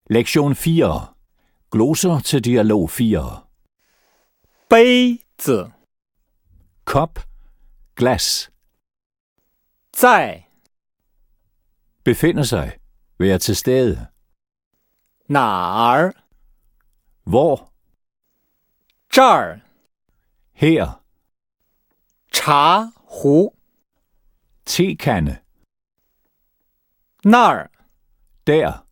Lektion 4. Gloser til dialog 4. 杯子 Kop, glas, 在 befinde sig, være til stede. 哪儿？ Hvor, 这儿。 her, 茶壶 tekande, 那儿。 der.